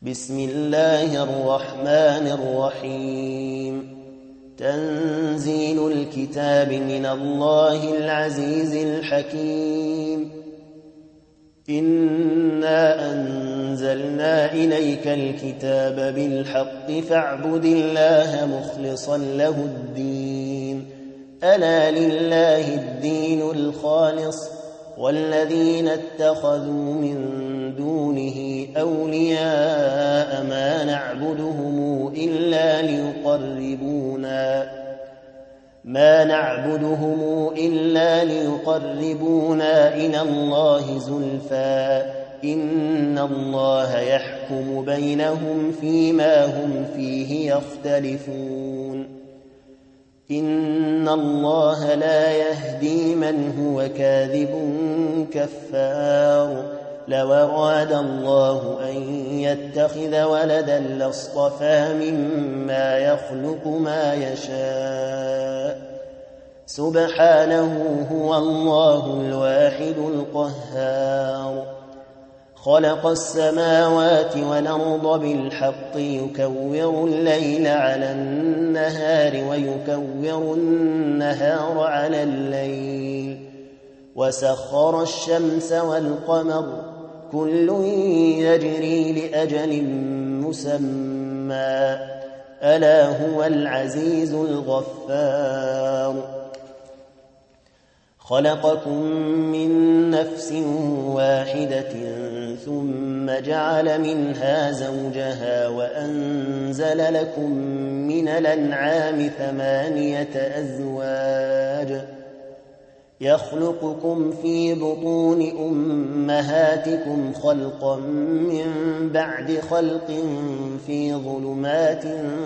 بسم الله الرحمن الرحيم. تنزيل الكتاب من الله العزيز الحكيم. إنا أنزلنا إليك الكتاب بالحق فاعبد الله مخلصا له الدين. ألا لله الدين الخالص والذين اتخذوا من دونه أولياء ما نعبدهم إلا ليقربونا إلى الله زلفى إن الله يحكم بينهم فيما هم فيه يختلفون. إن الله لا يهدي من هو كاذب كفار. لو أراد الله أن يتخذ ولدا لاصطفى مما يخلق ما يشاء سبحانه هو الله الواحد القهار. خلق السماوات والأرض بالحق يكور الليل على النهار ويكور النهار على الليل وسخر الشمس والقمر كل يجري لأجل مسمى ألا هو العزيز الغفار. خلقكم من نفس واحدة ثم جعل منها زوجها وأنزل لكم من الأنعام 8 أزواج يخلقكم في بطون أمهاتكم خلقا من بعد خلق في ظلمات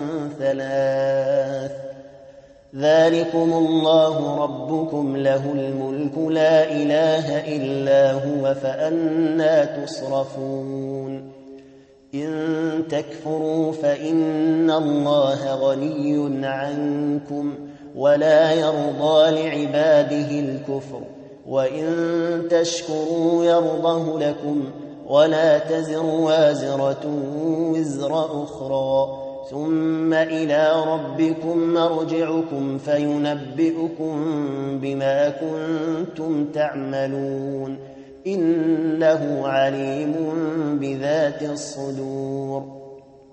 3 ذلكم الله ربكم له الملك لا إله إلا هو فأنى تصرفون. إن تكفروا فإن الله غني عنكم ولا يرضى لعباده الكفر وإن تشكروا يرضه لكم ولا تزر وازرة وزر أخرى ثم إلى ربكم مرجعكم فينبئكم بما كنتم تعملون إنه عليم بذات الصدور.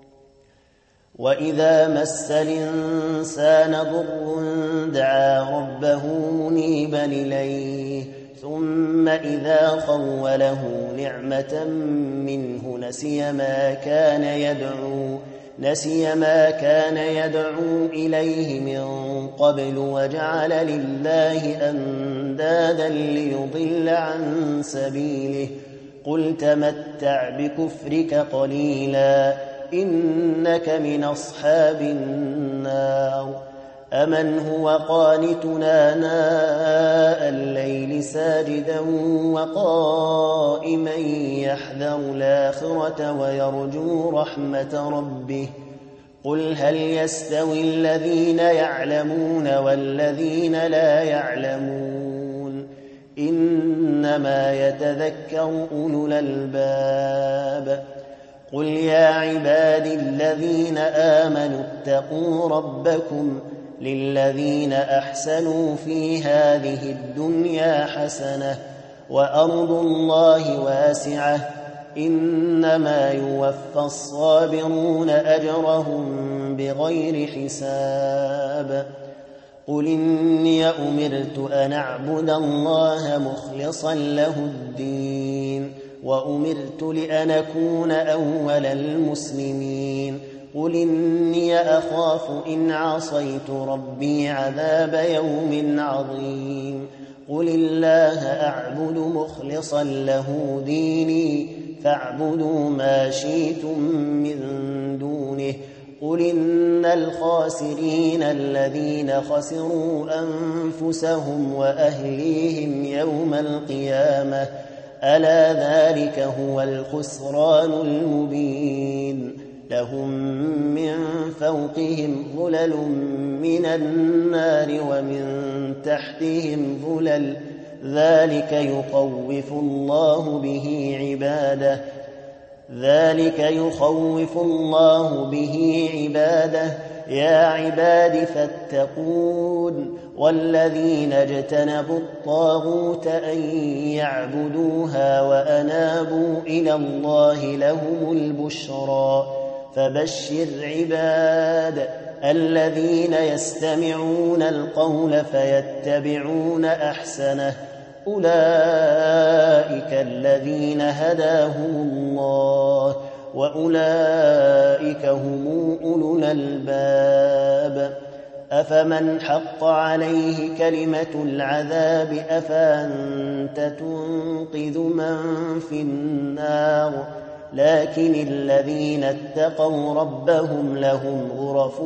وإذا مس الإنسان ضر دعا ربه منيبا إليه ثم إذا خوله نعمة منه نسي ما كان يدعو إليه من قبل وجعل لله أندادا ليضل عن سبيله قل تمتع بكفرك قليلا إنك من أصحاب النار. أمن هو قانتنا ناء الليل ساجدا وقائما يحذر الآخرة ويرجو رحمة ربه قل هل يستوي الذين يعلمون والذين لا يعلمون إنما يتذكر أولو الألباب. قل يا عبادي الذين آمنوا اتقوا ربكم للذين أحسنوا في هذه الدنيا حسنة وأرض الله واسعة إنما يوفى الصابرون أجرهم بغير حساب. قل إني أمرت أن أعبد الله مخلصا له الدين وأمرت لأن أكون أول المسلمين. قل إني أخاف إن عصيت ربي عذاب يوم عظيم. قل الله أعبد مخلصا له ديني فاعبدوا ما شئتم من دونه. قل إن الخاسرين الذين خسروا أنفسهم وأهليهم يوم القيامة ألا ذلك هو الخسران المبين. لهم من فوقهم ظلل من النار ومن تحتهم ظلل ، ذلك يخوف الله به عباده ذلك يخوف الله به عباده يا عباد فاتقون والذين اجتنبوا الطاغوت أن يعبدوها وأنابوا إلى الله لهم البشرى فبشر عباد الذين يستمعون القول فيتبعون أحسنه أولئك الذين هداهم الله وأولئك هم أولو الألباب أفمن حق عليه كلمة العذاب أفأنت تنقذ من في النار لكن الذين اتقوا ربهم لهم غرف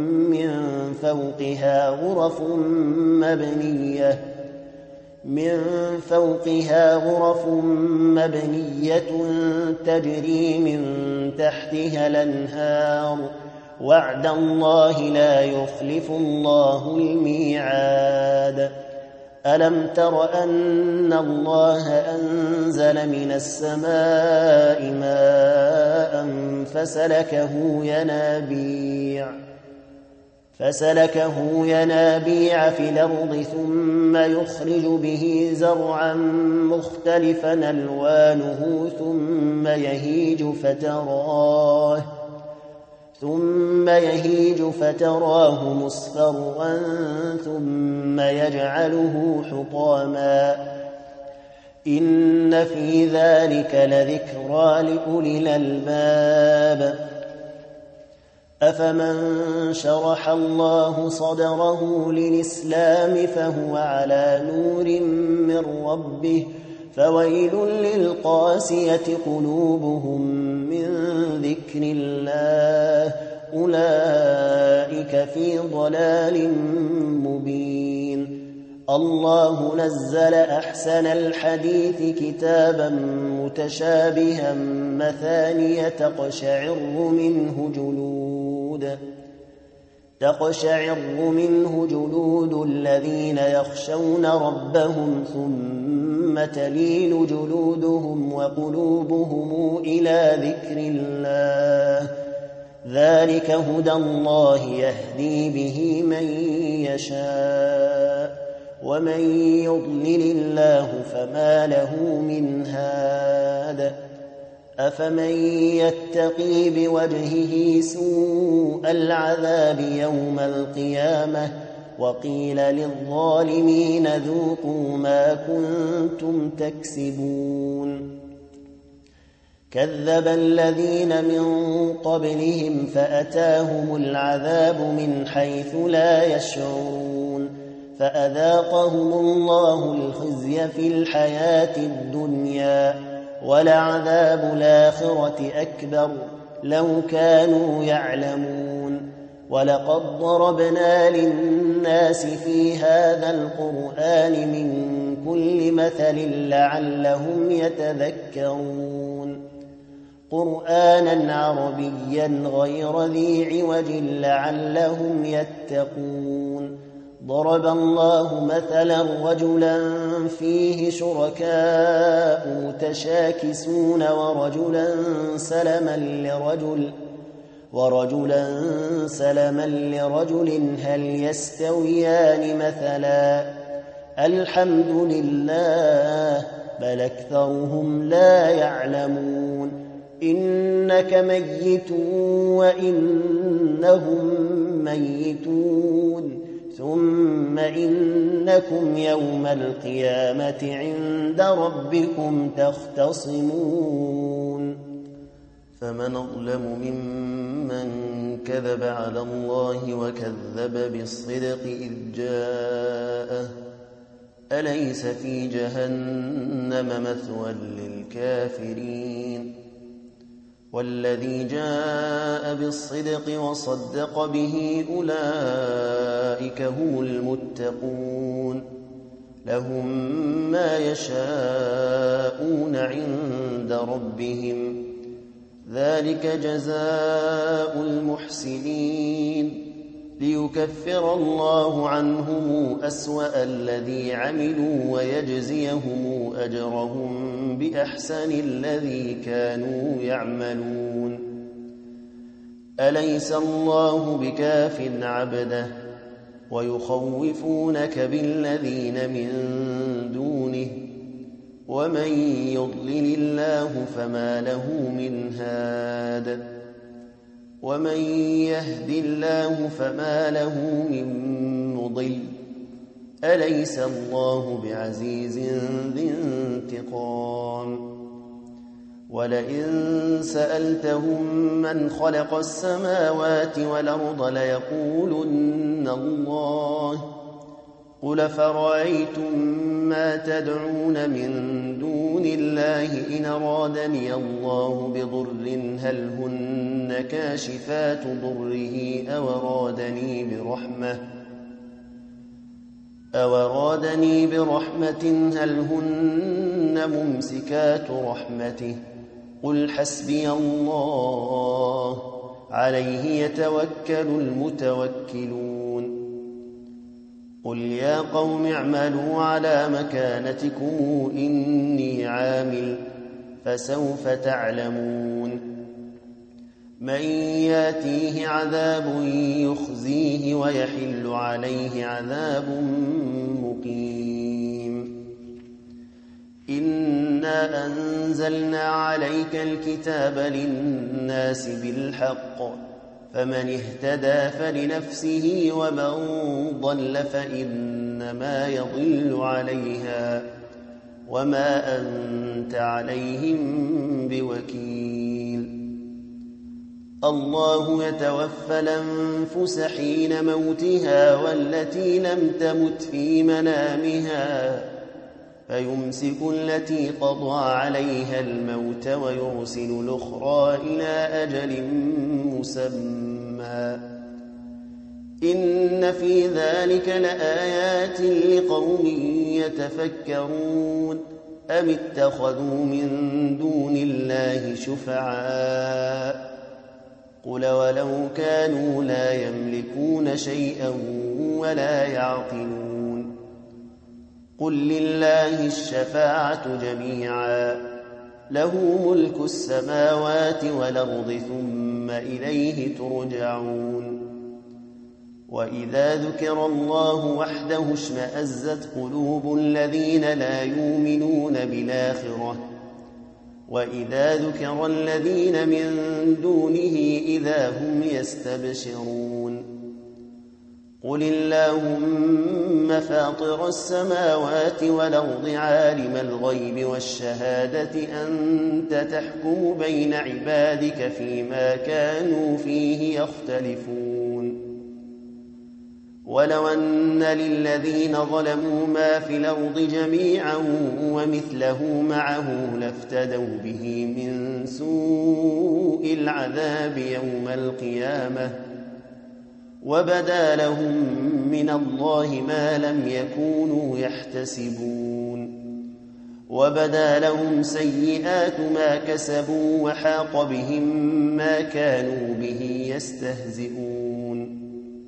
من فوقها غرف مبنية تجري من تحتها الأنهار وعد الله لا يخلف الله الميعاد ألم تر أن الله أنزل من السماء ماء فسلكه ينابيع في الأرض ثم يخرج به زرعا مختلفا ألوانه ثم يهيج فتراه مصفرا ثم يجعله حطاما إن في ذلك لذكرى لأولي الألباب أفمن شرح الله صدره للإسلام فهو على نور من ربه فويل للقاسية قلوبهم من ذكر الله أولئك في ضلال مبين الله نزل أحسن الحديث كتابا متشابها مثانية تقشعر منه جلود الذين يخشون ربهم ثم تلين جلودهم وقلوبهم إلى ذكر الله ذلك هدى الله يهدي به من يشاء ومن يضلل الله فما له من هاد أفمن يتقي بوجهه سوء العذاب يوم القيامة وقيل للظالمين ذوقوا ما كنتم تكسبون كذب الذين من قبلهم فأتاهم العذاب من حيث لا يشعرون فأذاقهم الله الخزي في الحياة الدنيا ولعذاب الآخرة أكبر لو كانوا يعلمون ولقد ضربنا للناس في هذا القرآن من كل مثل لعلهم يتذكرون قرآنا عربيا غير ذي عوج لعلهم يتقون ضرب الله مثلا رجلا فيه شركاء متشاكسون ورجلا سلما لرجل هل يستويان مثلا الحمد لله بل أكثرهم لا يعلمون إنك ميت وإنهم ميتون ثم إنكم يوم القيامة عند ربكم تختصمون فمن أظلم ممن كذب على الله وكذب بالصدق إذ جاءه أليس في جهنم مثوى للكافرين والذي جاء بالصدق وصدق به أولئك هم المتقون لهم ما يشاءون عند ربهم ذلك جزاء المحسنين ليكفر الله عنهم أسوأ الذي عملوا ويجزيهم أجرهم بأحسن الذي كانوا يعملون. أليس الله بكاف عبده ويخوفونك بالذين من دونه ومن يضلل الله فما له من هاد ومن يهد الله فما له من مضل. أليس الله بعزيز ذي انتقام. ولئن سألتهم من خلق السماوات والأرض ليقولن الله. قل فرأيتم ما تدعون من دون الله إن أرادني الله بضر هل هن كاشفات ضره أو أرادني برحمة هل هن ممسكات رحمته. قل حسبي الله عليه يتوكل المتوكلون. قل يا قوم اعملوا على مكانتكم إني عامل فسوف تعلمون من ياتيه عذاب يخزيه ويحل عليه عذاب مقيم. إنا أنزلنا عليك الكتاب للناس بالحق فمن اهتدى فلنفسه ومن ضل فإنما يضل عليها وما أنت عليهم بوكيل. الله يتوفى الأنفس حين موتها والتي لم تمت في منامها فيمسك التي قضى عليها الموت ويرسل الأخرى إلى أجل مسمى. إن في ذلك لآيات لقوم يتفكرون. أم اتخذوا من دون الله شفعاء قل ولو كانوا لا يملكون شيئا ولا يعقلون. قل لله الشفاعة جميعا له ملك السماوات والأرض ثم إليه ترجعون. وإذا ذكر الله وحده اشمأزت قلوب الذين لا يؤمنون بالآخرة وإذا ذكر الذين من دونه إذا هم يستبشرون. قل اللهم فاطر السماوات والأرض عالم الغيب والشهادة أنت تحكم بين عبادك فيما كانوا فيه يختلفون. ولو أن للذين ظلموا ما في الأرض جميعا ومثله معه لافتدوا به من سوء العذاب يوم القيامة وبدا لهم من الله ما لم يكونوا يحتسبون. وبدا لهم سيئات ما كسبوا وحاق بهم ما كانوا به يستهزئون.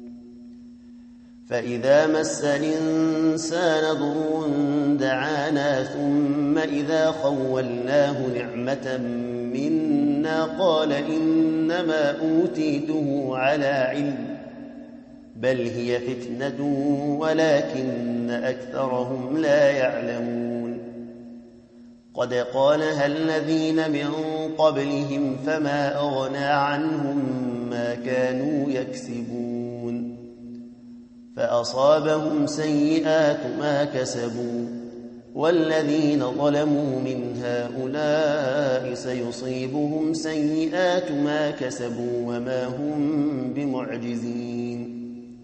فإذا مس الإنسان ضر دعانا ثم إذا خولناه نعمة منا قال إنما أوتيته على علم بل هي فتنة ولكن أكثرهم لا يعلمون. قد قالها الذين من قبلهم فما أغنى عنهم ما كانوا يكسبون. فأصابهم سيئات ما كسبوا والذين ظلموا من هؤلاء سيصيبهم سيئات ما كسبوا وما هم بمعجزين.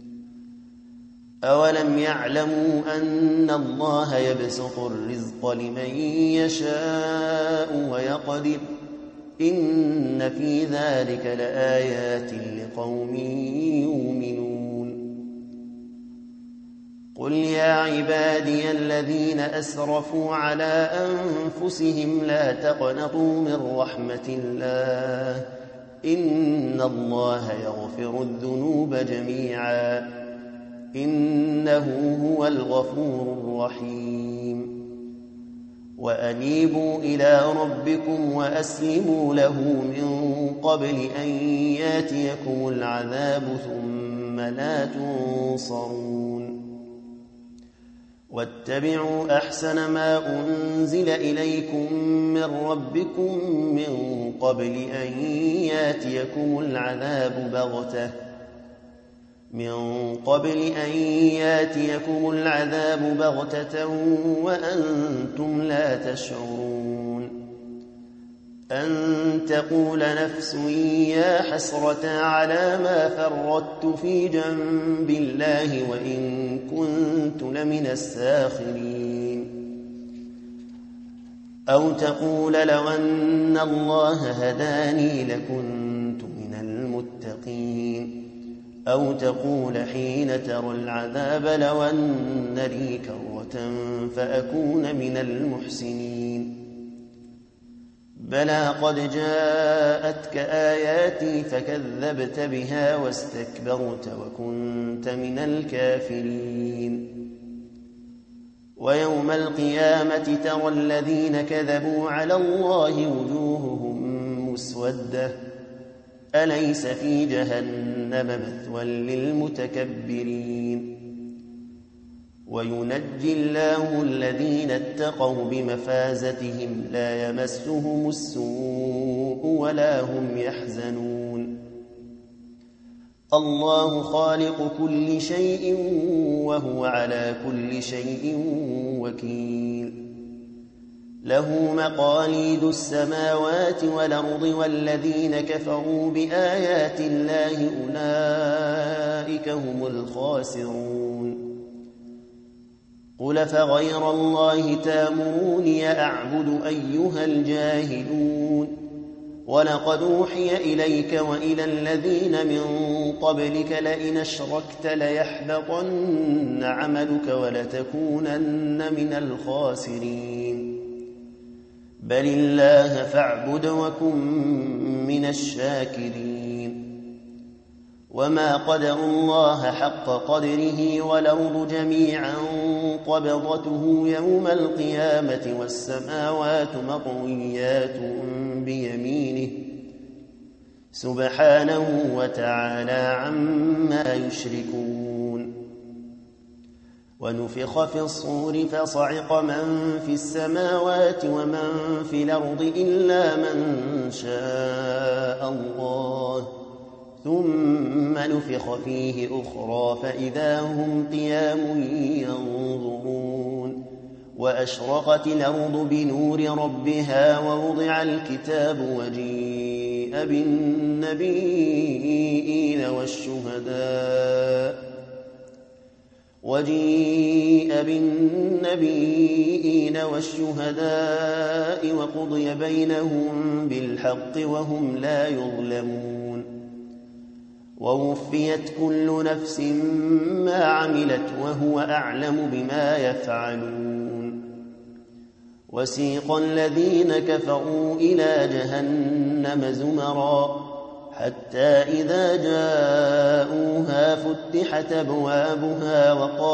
أولم يعلموا أن الله يبسط الرزق لمن يشاء ويقدر إن في ذلك لآيات لقوم يؤمنون. قل يا عبادي الذين أسرفوا على أنفسهم لا تقنطوا من رحمة الله إن الله يغفر الذنوب جميعا إنه هو الغفور الرحيم وأنيبوا إلى ربكم وأسلموا له من قبل أن ياتيكم العذاب ثم لا تنصرون واتبعوا أحسن ما أنزل إليكم من ربكم من قبل أن ياتيكم العذاب بغتة وأنتم لا تشعرون أن تقول نفس يا حسرة على ما فرطت في جنب الله وإن كنت لمن الساخرين أو تقول لو أن الله هداني لكنت من المتقين أو تقول حين ترى العذاب لو أن لي كرة فأكون من المحسنين بلى قد جاءتك آياتي فكذبت بها واستكبرت وكنت من الكافرين ويوم القيامة ترى الذين كذبوا على الله وجوههم مسودة أليس في جهنم مثوى للمتكبرين وينجي الله الذين اتقوا بمفازتهم لا يمسهم السوء ولا هم يحزنون الله خالق كل شيء وهو على كل شيء وكيل له مقاليد السماوات والأرض والذين كفروا بآيات الله أولئك هم الخاسرون قل فغير الله تامروني أعبد أيها الجاهلون ولقد أوحي إليك وإلى الذين من قبلك لئن أشركت ليحبطن عملك ولتكونن من الخاسرين بل الله فاعبد وكن من الشاكرين وما قدروا الله حق قدره والأرض جميعا قبضته يوم القيامة والسماوات مطويات بيمينه سبحانه وتعالى عما يشركون ونفخ في الصور فصعق من في السماوات ومن في الأرض إلا من شاء الله ثم نفخ فيه أخرى فإذا هم قيام ينظرون وأشرقت الأرض بنور ربها ووضع الكتاب وجيء بالنبيين والشهداء وقضي بينهم بالحق وهم لا يظلمون ووفيت كل نفس ما عملت وهو أعلم بما يفعلون وسيق الذين كفروا إلى جهنم زمرا حتى إذا جاءوها فتحت أبوابها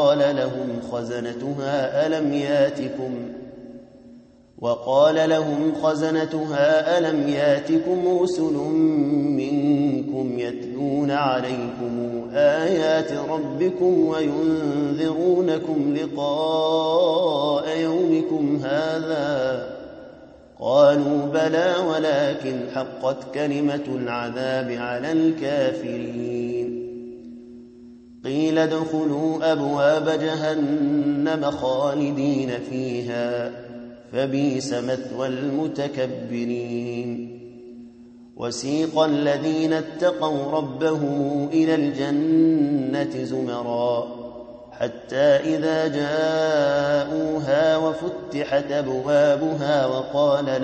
وقال لهم خزنتها ألم ياتكم رسل منكم يتلون عليكم آيات ربكم وينذرونكم لقاء يومكم هذا قالوا بلى ولكن حقت كلمة العذاب على الكافرين قيل ادخلوا أبواب جهنم خالدين فيها فبئس مثوى المتكبرين وسيق الذين اتقوا ربهم إلى الجنة زمرا حتى إذا جاءوها وفتحت أبوابها وقال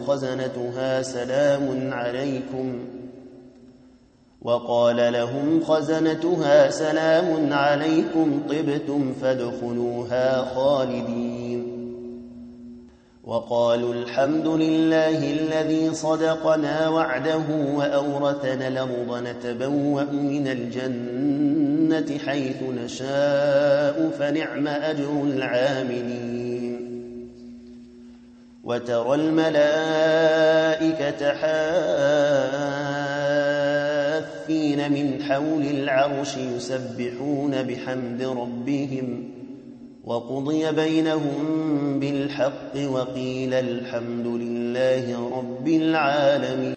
لهم خزنتها سلام عليكم طبتم فادخلوها خالدين وقالوا الحمد لله الذي صدقنا وعده وأورثنا الأرض نتبوأ من الجنة حيث نشاء فنعم أجر العاملين وترى الملائكة حافين من حول العرش يسبحون بحمد ربهم وقضي بينهم بالحق وقيل الحمد لله رب العالمين.